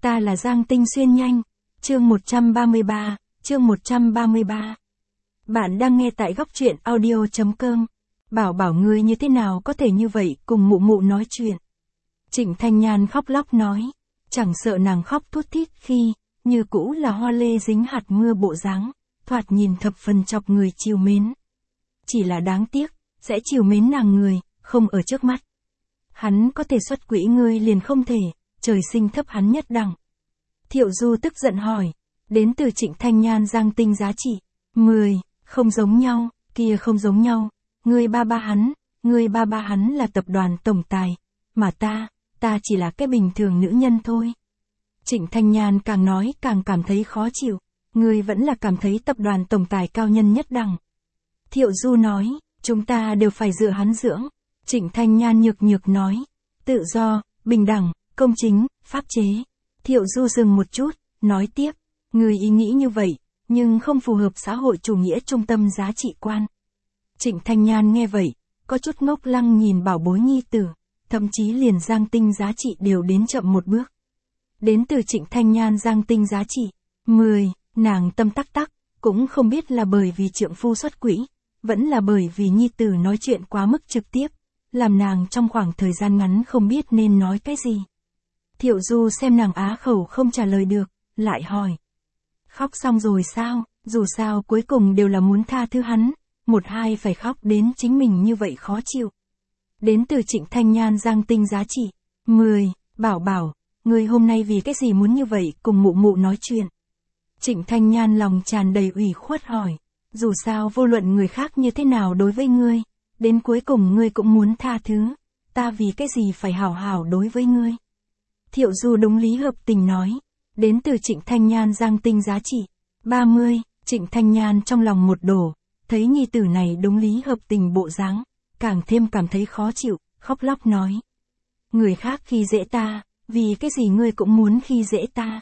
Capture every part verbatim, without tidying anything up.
Ta là Giang Tinh Xuyên nhanh. Chương một trăm ba mươi ba, chương một trăm ba mươi ba. Bạn đang nghe tại góc truyện audio chấm com. Bảo bảo ngươi như thế nào có thể như vậy cùng mụ mụ nói chuyện. Trịnh Thanh Nhan khóc lóc nói. Chẳng sợ nàng khóc thút thít khi, như cũ là hoa lê dính hạt mưa bộ dáng, thoạt nhìn thập phần chọc người chiều mến. Chỉ là đáng tiếc, sẽ chiều mến nàng người, không ở trước mắt. Hắn có thể xuất quỹ ngươi liền không thể, trời sinh thấp hắn nhất đẳng. Thiệu Du tức giận hỏi, đến từ Trịnh Thanh Nhan Giang Tinh giá trị mười, không giống nhau, kia không giống nhau, ngươi ba ba hắn, ngươi ba ba hắn là tập đoàn tổng tài, mà ta, ta chỉ là cái bình thường nữ nhân thôi. Trịnh Thanh Nhan càng nói càng cảm thấy khó chịu, ngươi vẫn là cảm thấy tập đoàn tổng tài cao nhân nhất đẳng. Thiệu Du nói, chúng ta đều phải dựa hắn dưỡng. Trịnh Thanh Nhan nhược nhược nói, tự do, bình đẳng, công chính, pháp chế. Thiệu Du dừng một chút, nói tiếp, người ý nghĩ như vậy, nhưng không phù hợp xã hội chủ nghĩa trung tâm giá trị quan. Trịnh Thanh Nhan nghe vậy, có chút ngốc lăng nhìn bảo bối nhi tử, thậm chí liền Giang Tinh giá trị đều đến chậm một bước. Đến từ Trịnh Thanh Nhan Giang Tinh giá trị mười, nàng tâm tắc tắc, cũng không biết là bởi vì trượng phu xuất quỹ, vẫn là bởi vì nhi tử nói chuyện quá mức trực tiếp, làm nàng trong khoảng thời gian ngắn không biết nên nói cái gì. Thiệu Du xem nàng á khẩu không trả lời được, lại hỏi. Khóc xong rồi sao, dù sao cuối cùng đều là muốn tha thứ hắn, một hai phải khóc đến chính mình như vậy khó chịu. Đến từ Trịnh Thanh Nhan Giang Tinh giá trị mười, bảo bảo, ngươi hôm nay vì cái gì muốn như vậy cùng mụ mụ nói chuyện. Trịnh Thanh Nhan lòng tràn đầy ủy khuất hỏi, dù sao vô luận người khác như thế nào đối với ngươi, đến cuối cùng ngươi cũng muốn tha thứ, ta vì cái gì phải hảo hảo đối với ngươi. Thiệu Du đúng lý hợp tình nói, đến từ Trịnh Thanh Nhan Giang Tinh giá trị ba mươi, Trịnh Thanh Nhan trong lòng một đổ, thấy nhi tử này đúng lý hợp tình bộ dáng, càng thêm cảm thấy khó chịu, khóc lóc nói. Người khác khi dễ ta, vì cái gì ngươi cũng muốn khi dễ ta.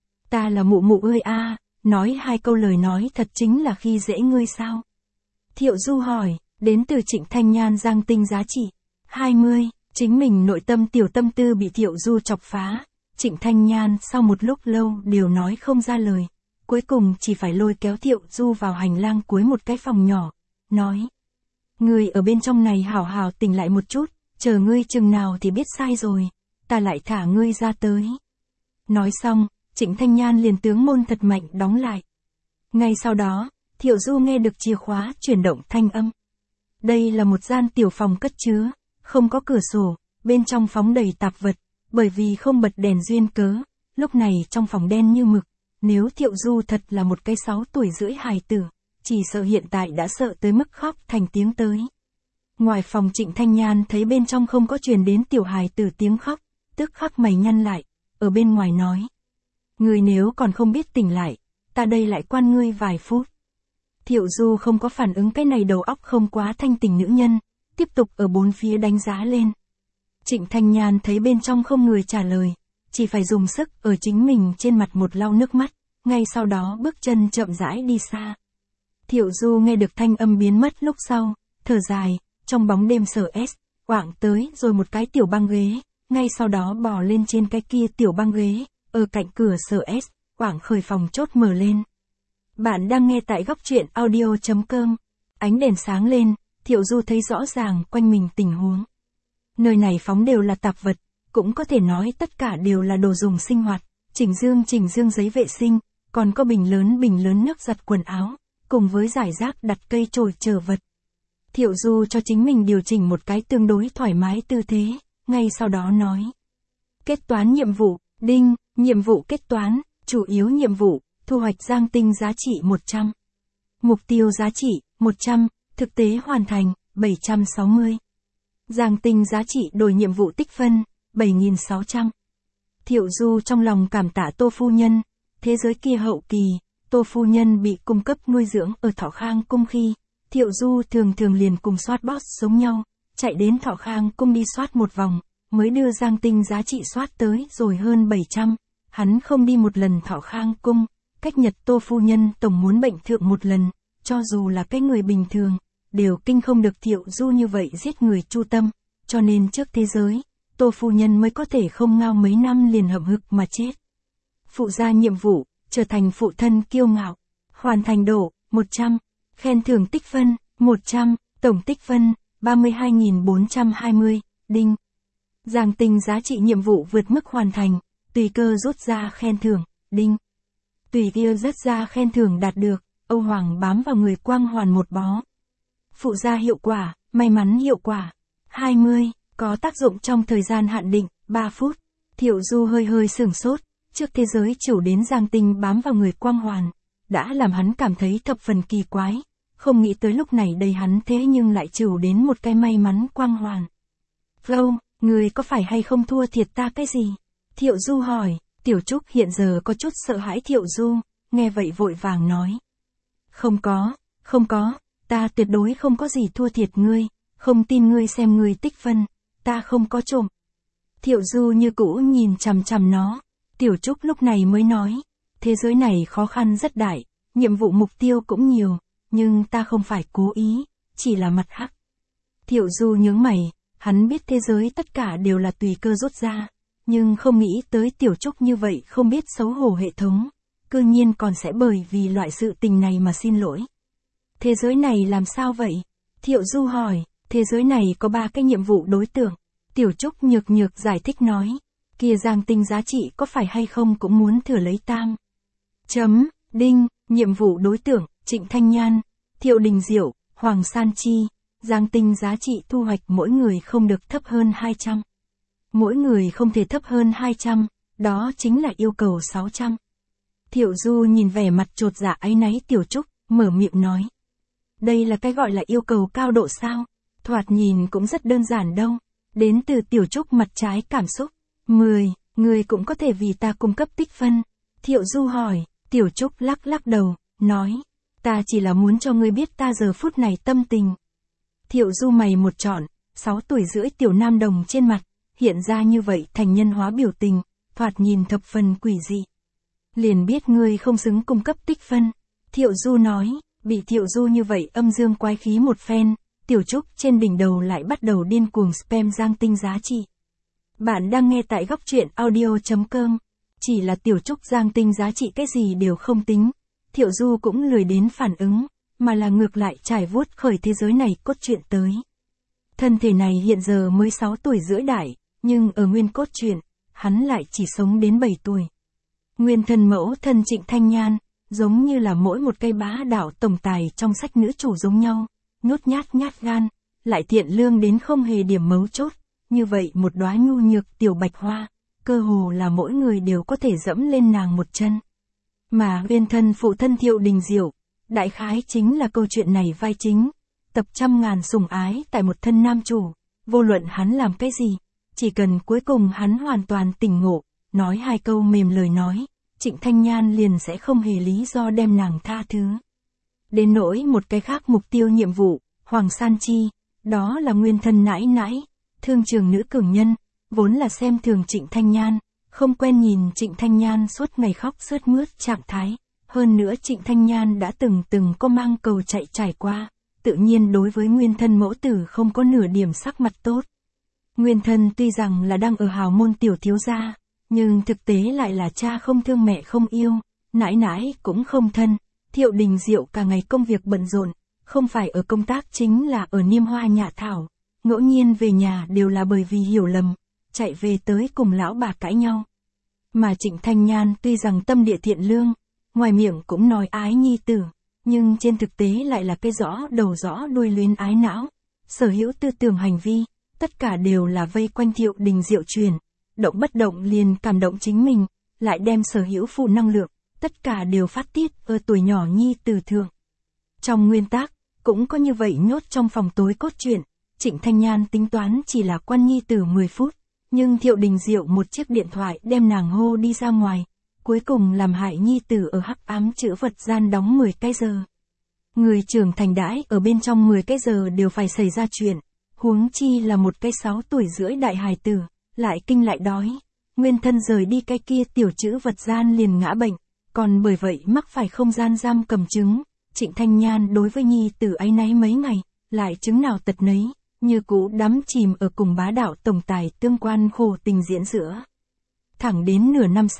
Ta là mụ mụ ơi a, nói hai câu lời nói thật chính là khi dễ ngươi sao. Thiệu Du hỏi, đến từ Trịnh Thanh Nhan Giang Tinh giá trị hai mươi, chính mình nội tâm tiểu tâm tư bị Thiệu Du chọc phá. Trịnh Thanh Nhan sau một lúc lâu đều nói không ra lời, cuối cùng chỉ phải lôi kéo Thiệu Du vào hành lang cuối một cái phòng nhỏ, nói. Ngươi ở bên trong này hảo hảo tỉnh lại một chút, chờ ngươi chừng nào thì biết sai rồi, ta lại thả ngươi ra tới. Nói xong, Trịnh Thanh Nhan liền tướng môn thật mạnh đóng lại. Ngay sau đó, Thiệu Du nghe được chìa khóa chuyển động thanh âm. Đây là một gian tiểu phòng cất chứa, không có cửa sổ, bên trong phóng đầy tạp vật, bởi vì không bật đèn duyên cớ, lúc này trong phòng đen như mực, nếu Thiệu Du thật là một cái sáu tuổi rưỡi hài tử, chỉ sợ hiện tại đã sợ tới mức khóc thành tiếng tới. Ngoài phòng Trịnh Thanh Nhan thấy bên trong không có truyền đến tiểu hài tử tiếng khóc, tức khắc mày nhăn lại, ở bên ngoài nói. Ngươi nếu còn không biết tỉnh lại, ta đây lại quan ngươi vài phút. Thiệu Du không có phản ứng cái này đầu óc không quá thanh tỉnh nữ nhân, tiếp tục ở bốn phía đánh giá lên. Trịnh Thanh Nhan thấy bên trong không người trả lời, chỉ phải dùng sức ở chính mình trên mặt một lau nước mắt, ngay sau đó bước chân chậm rãi đi xa. Thiệu Du nghe được thanh âm biến mất lúc sau, thở dài, trong bóng đêm sợ S, quạng tới rồi một cái tiểu băng ghế, ngay sau đó bò lên trên cái kia tiểu băng ghế, ở cạnh cửa sở S, quảng khởi phòng chốt mở lên. Bạn đang nghe tại góc truyện audio chấm com. Ánh đèn sáng lên, Thiệu Du thấy rõ ràng quanh mình tình huống. Nơi này phóng đều là tạp vật, cũng có thể nói tất cả đều là đồ dùng sinh hoạt, chỉnh dương chỉnh dương giấy vệ sinh, còn có bình lớn bình lớn nước giặt quần áo, cùng với giải rác đặt cây chổi chờ vật. Thiệu Du cho chính mình điều chỉnh một cái tương đối thoải mái tư thế, ngay sau đó nói. Kết toán nhiệm vụ, đinh, nhiệm vụ kết toán, chủ yếu nhiệm vụ, thu hoạch Giang Tinh giá trị một trăm. Mục tiêu giá trị, một trăm, thực tế hoàn thành, bảy trăm sáu mươi. Giang Tinh giá trị đổi nhiệm vụ tích phân, bảy nghìn sáu trăm. Thiệu Du trong lòng cảm tạ Tô Phu Nhân, thế giới kia hậu kỳ, Tô Phu Nhân bị cung cấp nuôi dưỡng ở Thọ Khang Cung khi, Thiệu Du thường thường liền cùng soát boss giống nhau, chạy đến Thọ Khang Cung đi soát một vòng, mới đưa Giang Tinh giá trị soát tới rồi hơn bảy trăm. Hắn không đi một lần Thọ Khang Cung, cách Nhật Tô Phu Nhân tổng muốn bệnh thượng một lần, cho dù là cái người bình thường, đều kinh không được Thiệu Du như vậy giết người chu tâm, cho nên trước thế giới, Tô Phu Nhân mới có thể không ngao mấy năm liền hậm hực mà chết. Phụ gia nhiệm vụ, trở thành phụ thân kiêu ngạo. Hoàn thành độ, một trăm. Khen thưởng tích phân, một trăm. Tổng tích phân, ba mươi hai nghìn bốn trăm hai mươi. Đinh. Giang Tinh giá trị nhiệm vụ vượt mức hoàn thành. Tùy cơ rút ra khen thưởng. Đinh. Tùy cơ rút ra khen thưởng đạt được. Âu Hoàng bám vào người quang hoàn một bó. Phụ gia hiệu quả, may mắn hiệu quả. hai mươi. Có tác dụng trong thời gian hạn định, ba phút. Thiệu Du hơi hơi sửng sốt. Trước thế giới chủ đến Giang Tinh bám vào người quang hoàn. Đã làm hắn cảm thấy thập phần kỳ quái. Không nghĩ tới lúc này đây hắn thế nhưng lại chủ đến một cái may mắn quang hoàn. Flow, người có phải hay không thua thiệt ta cái gì? Thiệu Du hỏi. Tiểu Trúc hiện giờ có chút sợ hãi Thiệu Du. Nghe vậy vội vàng nói. Không có, không có, ta tuyệt đối không có gì thua thiệt ngươi, không tin ngươi xem ngươi tích phân, ta không có trộm. Thiệu Du như cũ nhìn chằm chằm nó, Tiểu Trúc lúc này mới nói, thế giới này khó khăn rất đại, nhiệm vụ mục tiêu cũng nhiều, nhưng ta không phải cố ý, chỉ là mặt hắc. Thiệu Du nhướng mày, hắn biết thế giới tất cả đều là tùy cơ rút ra, nhưng không nghĩ tới Tiểu Trúc như vậy không biết xấu hổ hệ thống. Cư nhiên còn sẽ bởi vì loại sự tình này mà xin lỗi. Thế giới này làm sao vậy? Thiệu Du hỏi, thế giới này có ba cái nhiệm vụ đối tượng. Tiểu Trúc nhược nhược giải thích nói, kia Giang Tinh giá trị có phải hay không cũng muốn thừa lấy tam. Chấm, đinh, nhiệm vụ đối tượng, Trịnh Thanh Nhan, Thiệu Đình Diệu, Hoàng San Chi, Giang Tinh giá trị thu hoạch mỗi người không được thấp hơn hai trăm. Mỗi người không thể thấp hơn hai trăm, đó chính là yêu cầu sáu trăm. Thiệu Du nhìn vẻ mặt chột dạ áy náy Tiểu Trúc, mở miệng nói. Đây là cái gọi là yêu cầu cao độ sao? Thoạt nhìn cũng rất đơn giản đâu. Đến từ Tiểu Trúc mặt trái cảm xúc. mười, người cũng có thể vì ta cung cấp tích phân. Thiệu Du hỏi, Tiểu Trúc lắc lắc đầu, nói. Ta chỉ là muốn cho ngươi biết ta giờ phút này tâm tình. Thiệu Du mày một trọn, sáu tuổi rưỡi tiểu nam đồng trên mặt, hiện ra như vậy thành nhân hóa biểu tình, thoạt nhìn thập phần quỷ dị. Liền biết ngươi không xứng cung cấp tích phân. Thiệu Du nói, bị Thiệu Du như vậy âm dương quái khí một phen, Tiểu Trúc trên đỉnh đầu lại bắt đầu điên cuồng spam Giang Tinh giá trị. Bạn đang nghe tại góc truyện audio chấm com. Chỉ là Tiểu Trúc Giang Tinh giá trị cái gì đều không tính. Thiệu Du cũng lười đến phản ứng, mà là ngược lại trải vuốt khởi thế giới này cốt truyện tới. Thân thể này hiện giờ mới sáu tuổi rưỡi đại, nhưng ở nguyên cốt truyện, hắn lại chỉ sống đến bảy tuổi. Nguyên thân mẫu thân Trịnh Thanh Nhan, giống như là mỗi một cây bá đạo tổng tài trong sách nữ chủ giống nhau, nhút nhát nhát gan, lại thiện lương đến không hề điểm mấu chốt, như vậy một đóa nhu nhược tiểu bạch hoa, cơ hồ là mỗi người đều có thể dẫm lên nàng một chân. Mà nguyên thân phụ thân Thiệu Đình Diệu, đại khái chính là câu chuyện này vai chính, tập trăm ngàn sủng ái tại một thân nam chủ, vô luận hắn làm cái gì, chỉ cần cuối cùng hắn hoàn toàn tỉnh ngộ, nói hai câu mềm lời nói, Trịnh Thanh Nhan liền sẽ không hề lý do đem nàng tha thứ. Đến nỗi một cái khác mục tiêu nhiệm vụ, Hoàng San Chi, đó là nguyên thân nãi nãi, thương trường nữ cường nhân, vốn là xem thường Trịnh Thanh Nhan, không quen nhìn Trịnh Thanh Nhan suốt ngày khóc sướt mướt trạng thái. Hơn nữa Trịnh Thanh Nhan đã từng từng có mang cầu chạy trải qua, tự nhiên đối với nguyên thân mẫu tử không có nửa điểm sắc mặt tốt. Nguyên thân tuy rằng là đang ở hào môn tiểu thiếu gia, nhưng thực tế lại là cha không thương mẹ không yêu, nãi nãi cũng không thân. Thiệu Đình Diệu cả ngày công việc bận rộn, không phải ở công tác chính là ở niêm hoa nhạ thảo, ngẫu nhiên về nhà đều là bởi vì hiểu lầm, chạy về tới cùng lão bà cãi nhau. Mà Trịnh Thanh Nhan tuy rằng tâm địa thiện lương, ngoài miệng cũng nói ái nhi tử, nhưng trên thực tế lại là cái rõ đầu rõ đuôi luyến ái não, sở hữu tư tưởng hành vi, tất cả đều là vây quanh Thiệu Đình Diệu truyền, động bất động liền cảm động chính mình, lại đem sở hữu phụ năng lượng, tất cả đều phát tiết ở tuổi nhỏ nhi tử thượng. Trong nguyên tắc, cũng có như vậy nhốt trong phòng tối cốt truyện, Trịnh Thanh Nhan tính toán chỉ là quan nhi tử mười phút, nhưng Thiệu Đình Diệu một chiếc điện thoại đem nàng hô đi ra ngoài, cuối cùng làm hại nhi tử ở hắc ám chữ vật gian đóng mười cái giờ. Người trưởng thành đãi ở bên trong mười cái giờ đều phải xảy ra chuyện, huống chi là một cái sáu tuổi rưỡi đại hài tử, lại kinh lại đói, nguyên thân rời đi cái kia tiểu chữ vật gian liền ngã bệnh, còn bởi vậy mắc phải không gian giam cầm chứng. Trịnh Thanh Nhan đối với nhi tử áy náy mấy ngày, lại chứng nào tật nấy, như cũ đắm chìm ở cùng bá đạo tổng tài tương quan khổ tình diễn giữa. Thẳng đến nửa năm sau,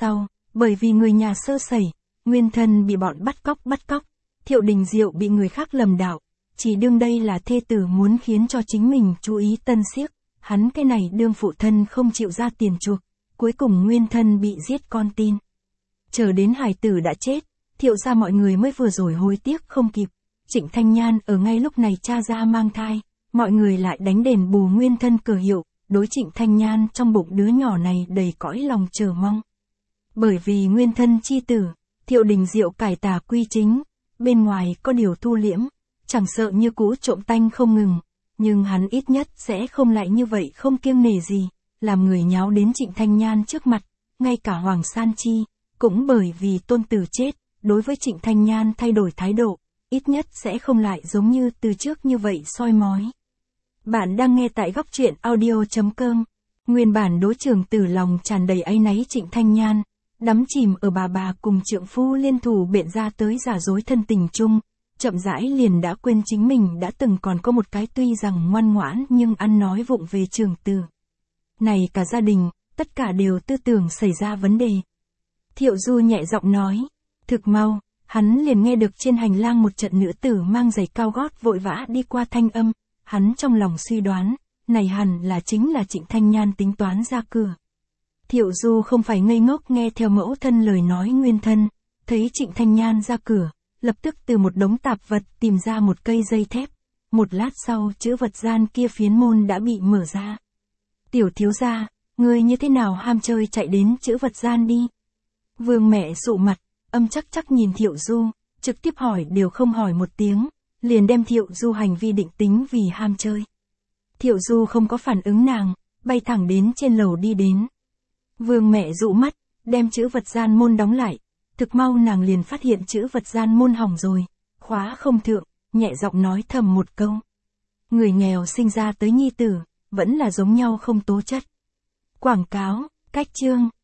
Bởi vì người nhà sơ sẩy, Nguyên Thân bị bọn bắt cóc bắt cóc, Thiệu Đình Diệu bị người khác lầm đạo, chỉ đương đây là thê tử muốn khiến cho chính mình chú ý tân siếc, hắn cái này đương phụ thân không chịu ra tiền chuộc, cuối cùng Nguyên Thân bị giết con tin. Chờ đến hài tử đã chết, Thiệu gia mọi người mới vừa rồi hối tiếc không kịp, Trịnh Thanh Nhan ở ngay lúc này cha ra mang thai, mọi người lại đánh đền bù Nguyên Thân cờ hiệu, đối Trịnh Thanh Nhan trong bụng đứa nhỏ này đầy cõi lòng chờ mong. Bởi vì Nguyên Thân chi tử, Thiệu Đình Diệu cải tà quy chính, bên ngoài có điều thu liễm, chẳng sợ như cũ trộm tanh không ngừng, nhưng hắn ít nhất sẽ không lại như vậy không kiêng nể gì, làm người nháo đến Trịnh Thanh Nhan trước mặt, ngay cả Hoàng San Chi, cũng bởi vì tôn tử chết, đối với Trịnh Thanh Nhan thay đổi thái độ, ít nhất sẽ không lại giống như từ trước như vậy soi mói. Bạn đang nghe tại góc truyện audio chấm com. Nguyên bản Đỗ Trường Tử lòng tràn đầy áy náy Trịnh Thanh Nhan, đắm chìm ở bà bà cùng trượng phu liên thủ biện ra tới giả dối thân tình chung, chậm rãi liền đã quên chính mình đã từng còn có một cái tuy rằng ngoan ngoãn nhưng ăn nói vụng về Trường Tử. Này cả gia đình, tất cả đều tư tưởng xảy ra vấn đề. Thiệu Du nhẹ giọng nói, thực mau, hắn liền nghe được trên hành lang một trận nữ tử mang giày cao gót vội vã đi qua thanh âm, hắn trong lòng suy đoán, này hẳn là chính là Trịnh Thanh Nhan tính toán ra cửa. Thiệu Du không phải ngây ngốc nghe theo mẫu thân lời nói Nguyên Thân, thấy Trịnh Thanh Nhan ra cửa, lập tức từ một đống tạp vật tìm ra một cây dây thép, một lát sau chữ vật gian kia phiến môn đã bị mở ra. Tiểu thiếu gia, ngươi như thế nào ham chơi chạy đến chữ vật gian đi? Vương mẹ sụ mặt, âm chắc chắc nhìn Thiệu Du, trực tiếp hỏi đều không hỏi một tiếng, liền đem Thiệu Du hành vi định tính vì ham chơi. Thiệu Du không có phản ứng nàng, bay thẳng đến trên lầu đi đến. Vương mẹ dụ mắt, đem chữ vật gian môn đóng lại, thực mau nàng liền phát hiện chữ vật gian môn hỏng rồi, khóa không thượng, nhẹ giọng nói thầm một câu. Người nghèo sinh ra tới nhi tử, vẫn là giống nhau không tố chất. Quảng cáo, cách chương.